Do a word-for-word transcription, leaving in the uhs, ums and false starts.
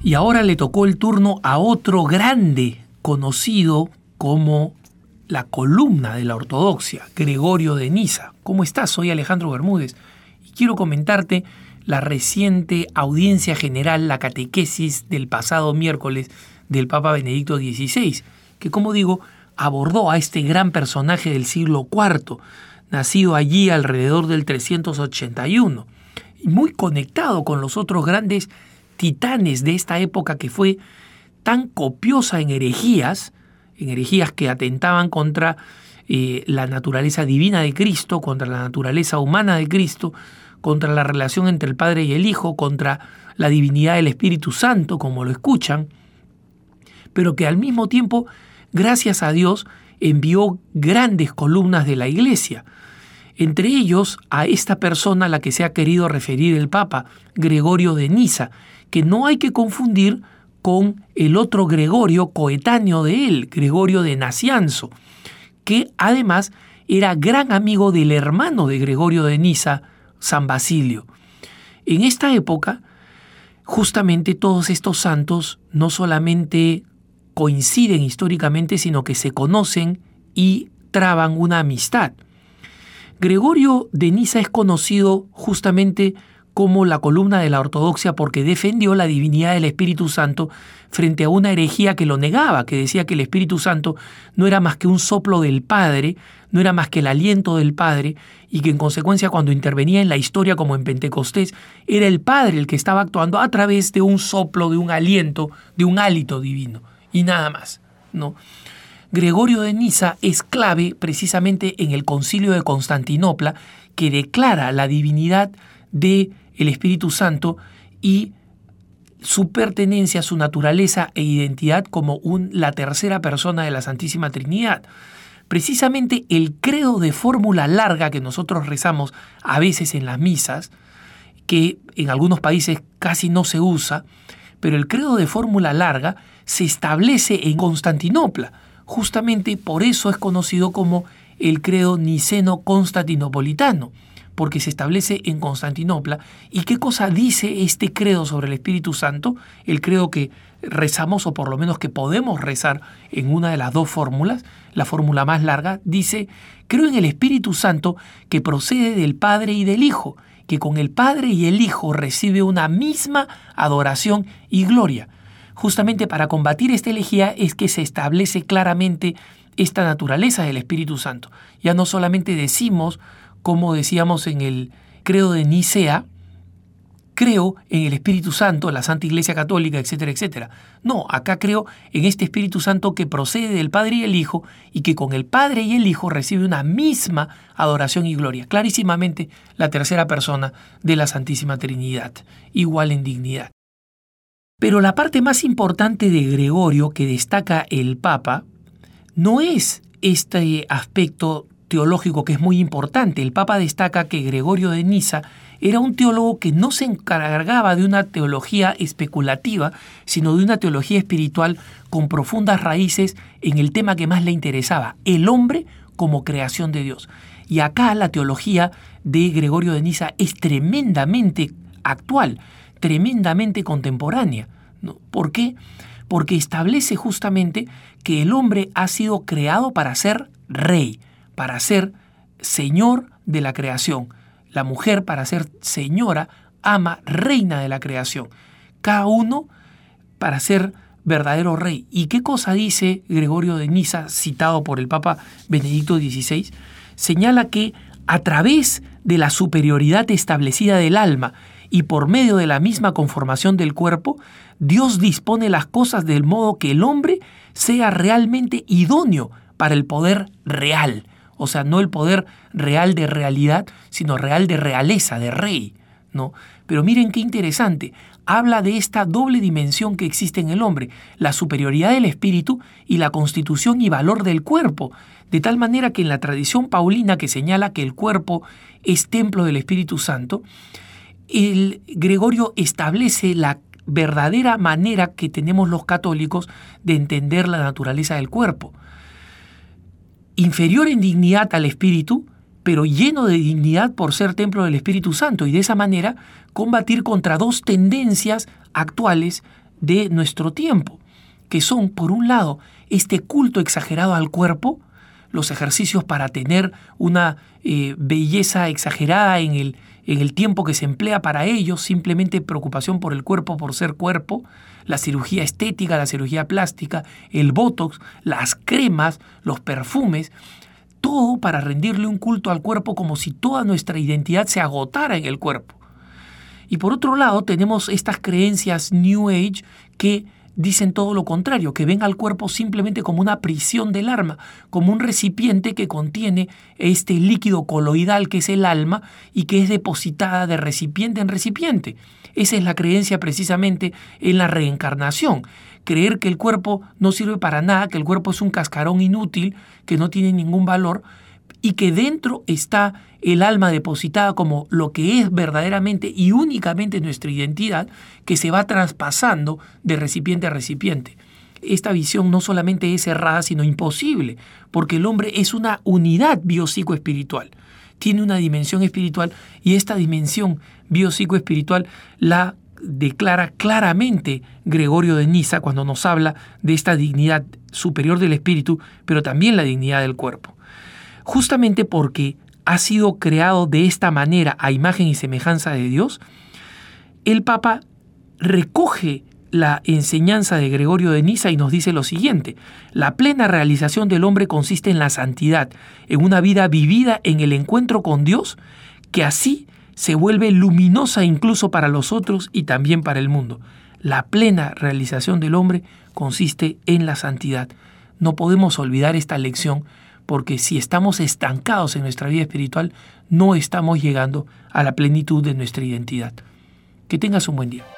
Y ahora le tocó el turno a otro grande, conocido como la columna de la ortodoxia, Gregorio de Niza. ¿Cómo estás? Soy Alejandro Bermúdez y quiero comentarte la reciente audiencia general, la catequesis del pasado miércoles del Papa Benedicto dieciséis, que, como digo, abordó a este gran personaje del siglo cuarto, nacido allí alrededor del trescientos ochenta y uno, y muy conectado con los otros grandes titanes de esta época que fue tan copiosa en herejías, en herejías que atentaban contra eh, la naturaleza divina de Cristo, contra la naturaleza humana de Cristo, contra la relación entre el Padre y el Hijo, contra la divinidad del Espíritu Santo, como lo escuchan, pero que al mismo tiempo, gracias a Dios, envió grandes columnas de la Iglesia. Entre ellos, a esta persona a la que se ha querido referir el Papa, Gregorio de Niza, que no hay que confundir con el otro Gregorio coetáneo de él, Gregorio de Nacianzo, que además era gran amigo del hermano de Gregorio de Niza, San Basilio. En esta época, justamente todos estos santos no solamente coinciden históricamente, sino que se conocen y traban una amistad. Gregorio de Niza es conocido justamente como la columna de la ortodoxia porque defendió la divinidad del Espíritu Santo frente a una herejía que lo negaba, que decía que el Espíritu Santo no era más que un soplo del Padre, no era más que el aliento del Padre, y que en consecuencia cuando intervenía en la historia como en Pentecostés, era el Padre el que estaba actuando a través de un soplo, de un aliento, de un hálito divino, y nada más, ¿no? Gregorio de Niza es clave precisamente en el Concilio de Constantinopla, que declara la divinidad del Espíritu Santo y su pertenencia, su naturaleza e identidad como un, la tercera persona de la Santísima Trinidad. Precisamente el credo de fórmula larga que nosotros rezamos a veces en las misas, que en algunos países casi no se usa, pero el credo de fórmula larga se establece en Constantinopla. Justamente por eso es conocido como el credo niceno-constantinopolitano, porque se establece en Constantinopla. ¿Y qué cosa dice este credo sobre el Espíritu Santo? El credo que rezamos, o por lo menos que podemos rezar en una de las dos fórmulas, la fórmula más larga, dice: creo en el Espíritu Santo que procede del Padre y del Hijo, que con el Padre y el Hijo recibe una misma adoración y gloria. Justamente para combatir esta herejía es que se establece claramente esta naturaleza del Espíritu Santo. Ya no solamente decimos, como decíamos en el credo de Nicea, creo en el Espíritu Santo, la Santa Iglesia Católica, etcétera, etcétera. No, acá creo en este Espíritu Santo que procede del Padre y el Hijo y que con el Padre y el Hijo recibe una misma adoración y gloria. Clarísimamente la tercera persona de la Santísima Trinidad, igual en dignidad. Pero la parte más importante de Gregorio que destaca el Papa no es este aspecto teológico que es muy importante. El Papa destaca que Gregorio de Niza era un teólogo que no se encargaba de una teología especulativa, sino de una teología espiritual con profundas raíces en el tema que más le interesaba, el hombre como creación de Dios. Y acá la teología de Gregorio de Niza es tremendamente actual, tremendamente contemporánea, ¿no? ¿Por qué? Porque establece justamente que el hombre ha sido creado para ser rey, para ser señor de la creación. La mujer para ser señora, ama, reina de la creación. Cada uno para ser verdadero rey. ¿Y qué cosa dice Gregorio de Niza, citado por el Papa Benedicto dieciséis? Señala que a través de la superioridad establecida del alma y por medio de la misma conformación del cuerpo, Dios dispone las cosas del modo que el hombre sea realmente idóneo para el poder real. O sea, no el poder real de realidad, sino real de realeza, de rey, ¿no? Pero miren qué interesante. Habla de esta doble dimensión que existe en el hombre, la superioridad del espíritu y la constitución y valor del cuerpo, de tal manera que en la tradición paulina que señala que el cuerpo es templo del Espíritu Santo, el Gregorio establece la verdadera manera que tenemos los católicos de entender la naturaleza del cuerpo. Inferior en dignidad al espíritu, pero lleno de dignidad por ser templo del Espíritu Santo, y de esa manera combatir contra dos tendencias actuales de nuestro tiempo, que son, por un lado, este culto exagerado al cuerpo, los ejercicios para tener una eh, belleza exagerada en el, en el tiempo que se emplea para ello, simplemente preocupación por el cuerpo, por ser cuerpo, la cirugía estética, la cirugía plástica, el botox, las cremas, los perfumes, todo para rendirle un culto al cuerpo como si toda nuestra identidad se agotara en el cuerpo. Y por otro lado tenemos estas creencias New Age que dicen todo lo contrario, que ven al cuerpo simplemente como una prisión del alma, como un recipiente que contiene este líquido coloidal que es el alma y que es depositada de recipiente en recipiente. Esa es la creencia precisamente en la reencarnación. Creer que el cuerpo no sirve para nada, que el cuerpo es un cascarón inútil, que no tiene ningún valor, y que dentro está el alma depositada como lo que es verdaderamente y únicamente nuestra identidad, que se va traspasando de recipiente a recipiente. Esta visión no solamente es errada, sino imposible, porque el hombre es una unidad biopsicoespiritual. Tiene una dimensión espiritual y esta dimensión biopsicoespiritual la declara claramente Gregorio de Niza cuando nos habla de esta dignidad superior del espíritu, pero también la dignidad del cuerpo. Justamente porque ha sido creado de esta manera a imagen y semejanza de Dios, el Papa recoge la enseñanza de Gregorio de Niza y nos dice lo siguiente: la plena realización del hombre consiste en la santidad, en una vida vivida en el encuentro con Dios, que así se vuelve luminosa incluso para los otros y también para el mundo. La plena realización del hombre consiste en la santidad. No podemos olvidar esta lección, porque si estamos estancados en nuestra vida espiritual, no estamos llegando a la plenitud de nuestra identidad. Que tengas un buen día.